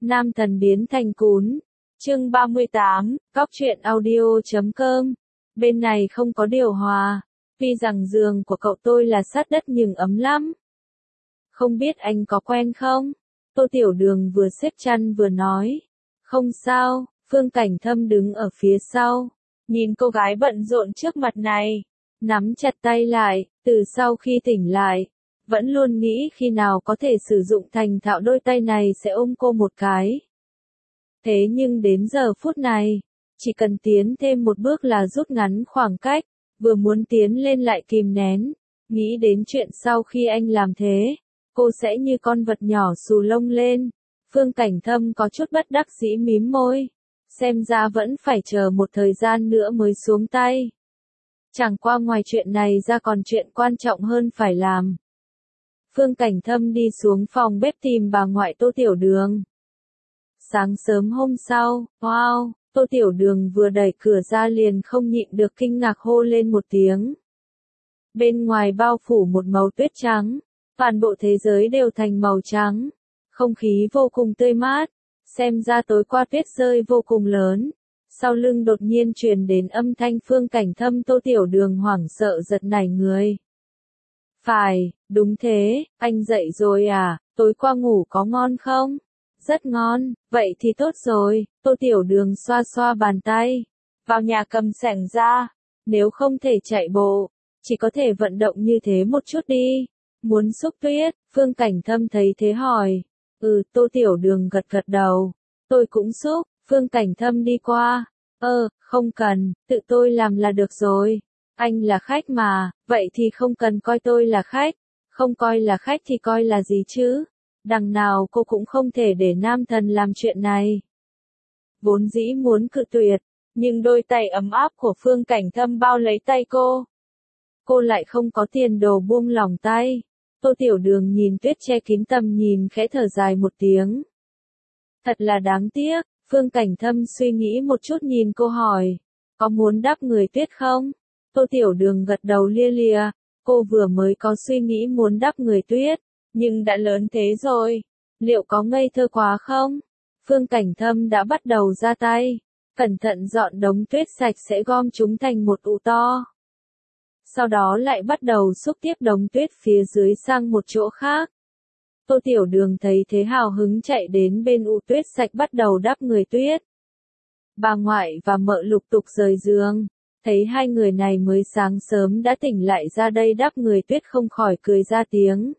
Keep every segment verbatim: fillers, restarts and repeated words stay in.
Nam thần biến thành cún. Chương ba mươi tám, Cóc truyện audio chấm com. Bên này không có điều hòa. Tuy rằng giường của cậu tôi là sát đất nhưng ấm lắm. Không biết anh có quen không? Tô Tiểu Đường vừa xếp chăn vừa nói. Không sao, Phương Cảnh Thâm đứng ở phía sau. Nhìn cô gái bận rộn trước mặt này. Nắm chặt tay lại, từ sau khi tỉnh lại. Vẫn luôn nghĩ khi nào có thể sử dụng thành thạo đôi tay này sẽ ôm cô một cái. Thế nhưng đến giờ phút này, chỉ cần tiến thêm một bước là rút ngắn khoảng cách, vừa muốn tiến lên lại kìm nén, nghĩ đến chuyện sau khi anh làm thế, cô sẽ như con vật nhỏ xù lông lên. Phương Cảnh Thâm có chút bất đắc dĩ mím môi, xem ra vẫn phải chờ một thời gian nữa mới xuống tay. Chẳng qua ngoài chuyện này ra còn chuyện quan trọng hơn phải làm. Phương Cảnh Thâm đi xuống phòng bếp tìm bà ngoại Tô Tiểu Đường. Sáng sớm hôm sau, wow, Tô Tiểu Đường vừa đẩy cửa ra liền không nhịn được kinh ngạc hô lên một tiếng. Bên ngoài bao phủ một màu tuyết trắng, toàn bộ thế giới đều thành màu trắng, không khí vô cùng tươi mát, xem ra tối qua tuyết rơi vô cùng lớn. Sau lưng đột nhiên truyền đến âm thanh Phương Cảnh Thâm. Tô Tiểu Đường hoảng sợ giật nảy người. Phải, đúng thế, anh dậy rồi à, tối qua ngủ có ngon không? Rất ngon, vậy thì tốt rồi. Tô Tiểu Đường xoa xoa bàn tay. Vào nhà cầm xẻng ra, nếu không thể chạy bộ, chỉ có thể vận động như thế một chút đi. Muốn xúc tuyết, Phương Cảnh Thâm thấy thế hỏi. Ừ, Tô Tiểu Đường gật gật đầu. Tôi cũng xúc. Phương Cảnh Thâm đi qua. Ơ, không cần, tự tôi làm là được rồi. Anh là khách mà, vậy thì không cần coi tôi là khách. Không coi là khách thì coi là gì chứ? Đằng nào cô cũng không thể để nam thần làm chuyện này. Vốn dĩ muốn cự tuyệt, nhưng đôi tay ấm áp của Phương Cảnh Thâm bao lấy tay cô. Cô lại không có tiền đồ buông lỏng tay. Tô Tiểu Đường nhìn tuyết che kín tầm nhìn khẽ thở dài một tiếng. Thật là đáng tiếc. Phương Cảnh Thâm suy nghĩ một chút nhìn cô hỏi. Có muốn đắp người tuyết không? Tô Tiểu Đường gật đầu lia lịa. Cô vừa mới có suy nghĩ muốn đắp người tuyết. Nhưng đã lớn thế rồi. Liệu có ngây thơ quá không? Phương Cảnh Thâm đã bắt đầu ra tay. Cẩn thận dọn đống tuyết sạch sẽ gom chúng thành một ụ to. Sau đó lại bắt đầu xúc tiếp đống tuyết phía dưới sang một chỗ khác. Tô Tiểu Đường thấy thế hào hứng chạy đến bên ụ tuyết sạch bắt đầu đắp người tuyết. Bà ngoại và mợ lục tục rời giường, thấy hai người này mới sáng sớm đã tỉnh lại ra đây đắp người tuyết không khỏi cười ra tiếng.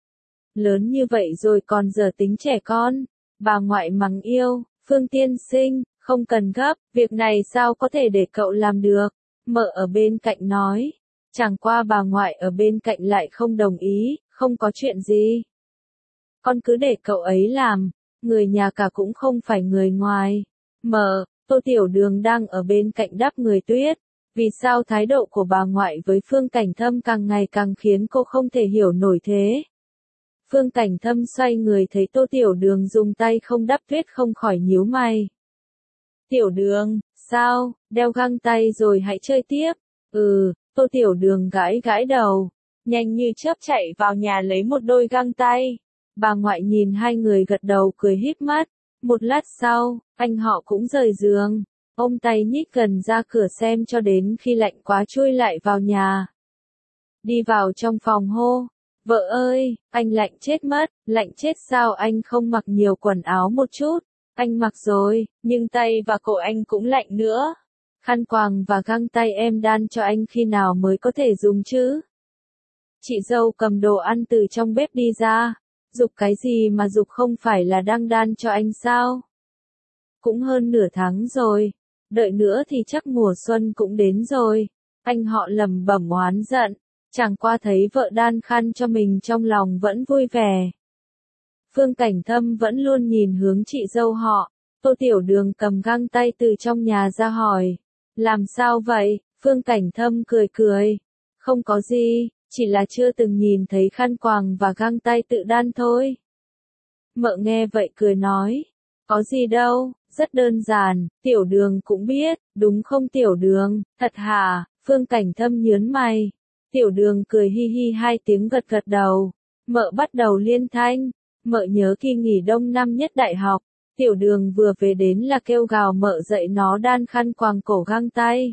Lớn như vậy rồi còn giờ tính trẻ con, bà ngoại mắng yêu. Phương tiên sinh, không cần gấp, việc này sao có thể để cậu làm được, mợ ở bên cạnh nói. Chẳng qua bà ngoại ở bên cạnh lại không đồng ý, không có chuyện gì. Con cứ để cậu ấy làm, người nhà cả cũng không phải người ngoài. Mợ, Tô Tiểu Đường đang ở bên cạnh đắp người tuyết. Vì sao thái độ của bà ngoại với Phương Cảnh Thâm càng ngày càng khiến cô không thể hiểu nổi thế? Phương Cảnh Thâm xoay người thấy Tô Tiểu Đường dùng tay không đắp tuyết không khỏi nhíu mày. Tiểu Đường, sao, đeo găng tay rồi hãy chơi tiếp. Ừ, Tô Tiểu Đường gãi gãi đầu, nhanh như chớp chạy vào nhà lấy một đôi găng tay. Bà ngoại nhìn hai người gật đầu cười híp mắt. Một lát sau, anh họ cũng rời giường, ôm tay nhích gần ra cửa xem cho đến khi lạnh quá chui lại vào nhà. Đi vào trong phòng hô, vợ ơi, anh lạnh chết mất. Lạnh chết sao anh không mặc nhiều quần áo một chút? Anh mặc rồi, nhưng tay và cổ anh cũng lạnh nữa. Khăn quàng và găng tay em đan cho anh khi nào mới có thể dùng chứ? Chị dâu cầm đồ ăn từ trong bếp đi ra. Giục cái gì mà giục, không phải là đang đan cho anh sao? Cũng hơn nửa tháng rồi, đợi nữa thì chắc mùa xuân cũng đến rồi. Anh họ lẩm bẩm oán giận, chẳng qua thấy vợ đan khăn cho mình trong lòng vẫn vui vẻ. Phương Cảnh Thâm vẫn luôn nhìn hướng chị dâu họ. Tô Tiểu Đường cầm găng tay từ trong nhà ra hỏi. Làm sao vậy? Phương Cảnh Thâm cười cười. Không có gì. Chỉ là chưa từng nhìn thấy khăn quàng và găng tay tự đan thôi. Mợ nghe vậy cười nói. Có gì đâu, rất đơn giản, Tiểu Đường cũng biết, đúng không Tiểu Đường? Thật hả? Phương Cảnh Thâm nhớn mày. Tiểu Đường cười hi hi hai tiếng gật gật đầu. Mợ bắt đầu liên thanh. Mợ nhớ kỳ nghỉ đông năm nhất đại học, Tiểu Đường vừa về đến là kêu gào mợ dậy nó đan khăn quàng cổ găng tay.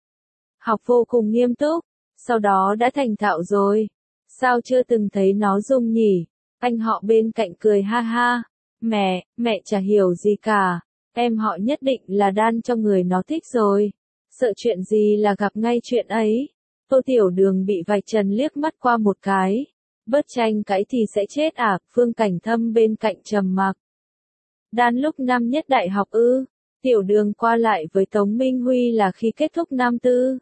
Học vô cùng nghiêm túc, sau đó đã thành thạo rồi. Sao chưa từng thấy nó dùng nhỉ? Anh họ bên cạnh cười ha ha. Mẹ, mẹ chả hiểu gì cả. Em họ nhất định là đan cho người nó thích rồi. Sợ chuyện gì là gặp ngay chuyện ấy. Tô Tiểu Đường bị vạch trần liếc mắt qua một cái. Bớt tranh cãi thì sẽ chết à? Phương Cảnh Thâm bên cạnh trầm mặc. Đan lúc năm nhất đại học ư? Tiểu Đường qua lại với Tống Minh Huy là khi kết thúc năm tư.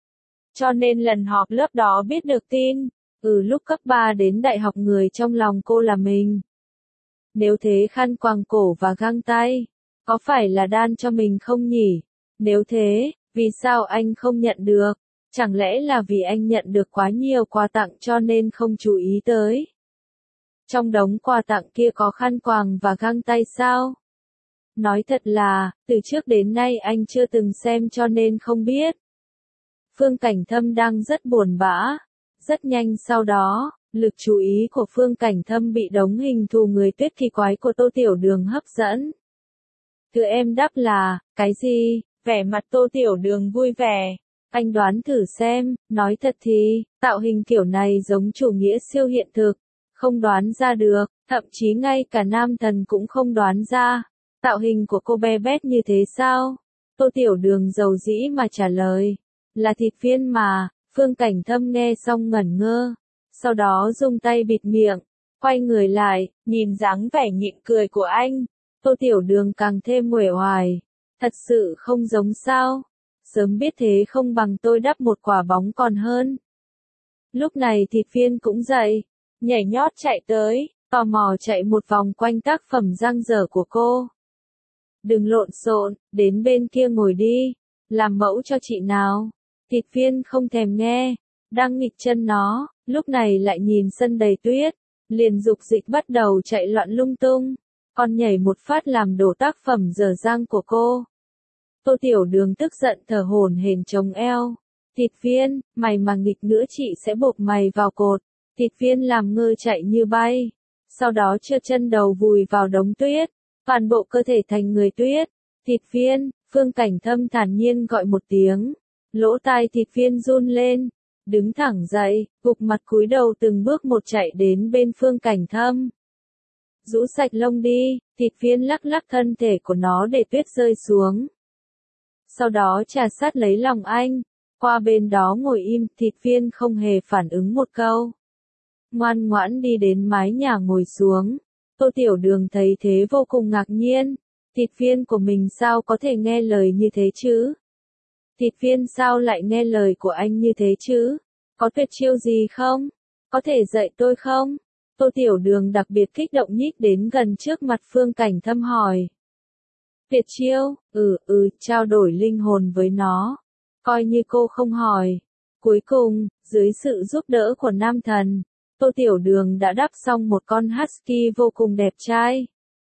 Cho nên lần họp lớp đó biết được tin. Ừ, lúc cấp ba đến đại học người trong lòng cô là mình. Nếu thế khăn quàng cổ và găng tay, có phải là đan cho mình không nhỉ? Nếu thế, vì sao anh không nhận được? Chẳng lẽ là vì anh nhận được quá nhiều quà tặng cho nên không chú ý tới? Trong đống quà tặng kia có khăn quàng và găng tay sao? Nói thật là, từ trước đến nay anh chưa từng xem cho nên không biết. Phương Cảnh Thâm đang rất buồn bã. Rất nhanh sau đó, lực chú ý của Phương Cảnh Thâm bị đống hình thù người tuyết kỳ quái của Tô Tiểu Đường hấp dẫn. Thứ em đáp là, cái gì? Vẻ mặt Tô Tiểu Đường vui vẻ. Anh đoán thử xem, nói thật thì, tạo hình kiểu này giống chủ nghĩa siêu hiện thực. Không đoán ra được, thậm chí ngay cả nam thần cũng không đoán ra. Tạo hình của cô bé bét như thế sao? Tô Tiểu Đường dầu dĩ mà trả lời. Là thịt viên mà. Phương Cảnh Thâm nghe xong ngẩn ngơ. Sau đó dùng tay bịt miệng. Quay người lại, nhìn dáng vẻ nhịn cười của anh. Tô Tiểu Đường càng thêm uể oải. Thật sự không giống sao. Sớm biết thế không bằng tôi đắp một quả bóng còn hơn. Lúc này thịt viên cũng dậy. Nhảy nhót chạy tới, tò mò chạy một vòng quanh tác phẩm dang dở của cô. Đừng lộn xộn, đến bên kia ngồi đi. Làm mẫu cho chị nào. Thịt viên không thèm nghe. Đang nghịch chân nó, lúc này lại nhìn sân đầy tuyết. Liền dục dịch bắt đầu chạy loạn lung tung. Còn nhảy một phát làm đổ tác phẩm dở dang của cô. Tô Tiểu Đường tức giận thở hổn hển chống eo. Thịt viên, mày mà nghịch nữa chị sẽ buộc mày vào cột. Thịt viên làm ngơ chạy như bay. Sau đó trượt chân đầu vùi vào đống tuyết. Toàn bộ cơ thể thành người tuyết. Thịt viên, Phương Cảnh Thâm thản nhiên gọi một tiếng. Lỗ tai thịt viên run lên. Đứng thẳng dậy, gục mặt cúi đầu từng bước một chạy đến bên Phương Cảnh Thâm. Rũ sạch lông đi, thịt viên lắc lắc thân thể của nó để tuyết rơi xuống. Sau đó trà sát lấy lòng anh. Qua bên đó ngồi im, thịt viên không hề phản ứng một câu. Ngoan ngoãn đi đến mái nhà ngồi xuống. Tô Tiểu Đường thấy thế vô cùng ngạc nhiên. Thịt viên của mình sao có thể nghe lời như thế chứ? Thịt viên sao lại nghe lời của anh như thế chứ? Có tuyệt chiêu gì không? Có thể dạy tôi không? Tô Tiểu Đường đặc biệt kích động nhích đến gần trước mặt Phương Cảnh Thâm hỏi. Tuyệt chiêu? Ừ, ừ, trao đổi linh hồn với nó. Coi như cô không hỏi. Cuối cùng, dưới sự giúp đỡ của nam thần, Tô Tiểu Đường đã đắp xong một con husky vô cùng đẹp trai.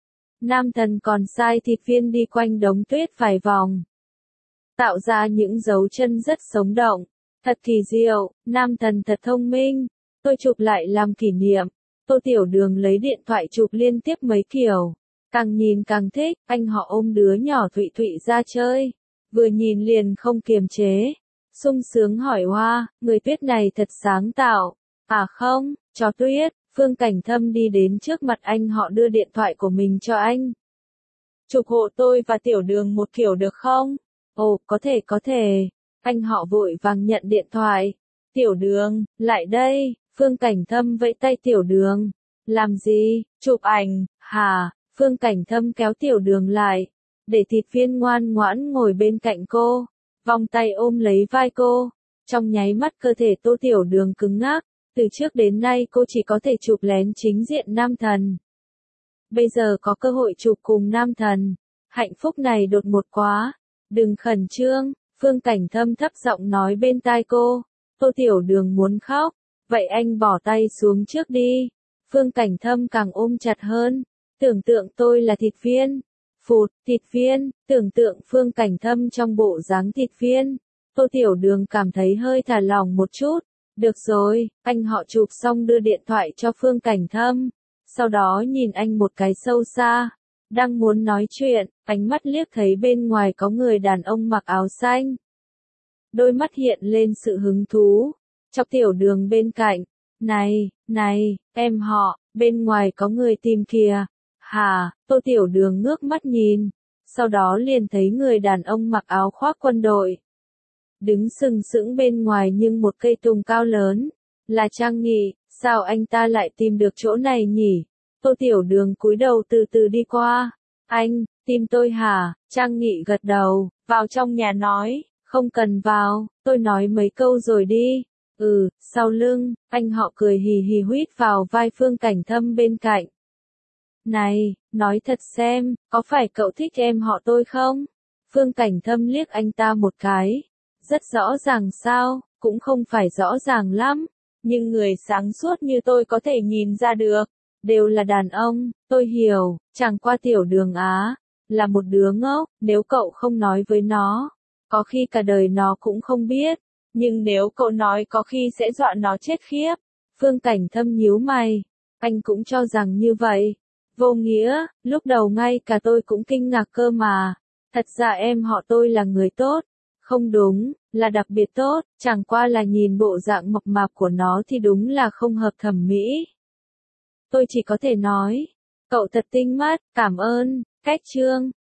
Nam thần còn sai thịt viên đi quanh đống tuyết vài vòng. Tạo ra những dấu chân rất sống động. Thật kỳ diệu, nam thần thật thông minh. Tôi chụp lại làm kỷ niệm. Tô Tiểu Đường lấy điện thoại chụp liên tiếp mấy kiểu. Càng nhìn càng thích, anh họ ôm đứa nhỏ Thụy Thụy ra chơi. Vừa nhìn liền không kiềm chế. Sung sướng hỏi Hoa, người tuyết này thật sáng tạo. À không, chó tuyết. Phương Cảnh Thâm đi đến trước mặt anh họ đưa điện thoại của mình cho anh. Chụp hộ tôi và Tiểu Đường một kiểu được không? Ồ, có thể có thể. Anh họ vội vàng nhận điện thoại. Tiểu Đường, lại đây. Phương Cảnh Thâm vẫy tay Tiểu Đường. Làm gì? Chụp ảnh, hả? Phương Cảnh Thâm kéo Tiểu Đường lại. Để thịt viên ngoan ngoãn ngồi bên cạnh cô. Vòng tay ôm lấy vai cô. Trong nháy mắt cơ thể Tô Tiểu Đường cứng ngắc. Từ trước đến nay cô chỉ có thể chụp lén chính diện nam thần. Bây giờ có cơ hội chụp cùng nam thần. Hạnh phúc này đột ngột quá. Đừng khẩn trương. Phương Cảnh Thâm thấp giọng nói bên tai cô. Tô Tiểu Đường muốn khóc. Vậy anh bỏ tay xuống trước đi. Phương Cảnh Thâm càng ôm chặt hơn. Tưởng tượng tôi là thịt viên. Phụt, thịt viên. Tưởng tượng Phương Cảnh Thâm trong bộ dáng thịt viên. Tô Tiểu Đường cảm thấy hơi thả lỏng một chút. Được rồi, anh họ chụp xong đưa điện thoại cho Phương Cảnh Thâm. Sau đó nhìn anh một cái sâu xa. Đang muốn nói chuyện, ánh mắt liếc thấy bên ngoài có người đàn ông mặc áo xanh. Đôi mắt hiện lên sự hứng thú, chọc Tiểu Đường bên cạnh. Này, này, em họ, bên ngoài có người tìm kìa. Hả, Tô Tiểu Đường ngước mắt nhìn, sau đó liền thấy người đàn ông mặc áo khoác quân đội. Đứng sừng sững bên ngoài nhưng một cây tùng cao lớn, là Trang Nghị, sao anh ta lại tìm được chỗ này nhỉ? Tô Tiểu Đường cúi đầu từ từ đi qua. Anh, tìm tôi hả? Trang Nghị gật đầu, vào trong nhà nói, không cần vào, tôi nói mấy câu rồi đi. Ừ, sau lưng, anh họ cười hì hì huýt vào vai Phương Cảnh Thâm bên cạnh. Này, nói thật xem, có phải cậu thích em họ tôi không? Phương Cảnh Thâm liếc anh ta một cái. Rất rõ ràng sao, cũng không phải rõ ràng lắm, nhưng người sáng suốt như tôi có thể nhìn ra được. Đều là đàn ông, tôi hiểu, chẳng qua Tiểu Đường á, là một đứa ngốc, nếu cậu không nói với nó, có khi cả đời nó cũng không biết, nhưng nếu cậu nói có khi sẽ dọa nó chết khiếp. Phương Cảnh Thâm nhíu mày, anh cũng cho rằng như vậy. Vô nghĩa, lúc đầu ngay cả tôi cũng kinh ngạc cơ mà, thật ra em họ tôi là người tốt. Không đúng, là đặc biệt tốt, chẳng qua là nhìn bộ dạng mập mạp của nó thì đúng là không hợp thẩm mỹ. Tôi chỉ có thể nói, cậu thật tinh mắt, cảm ơn. Cách chương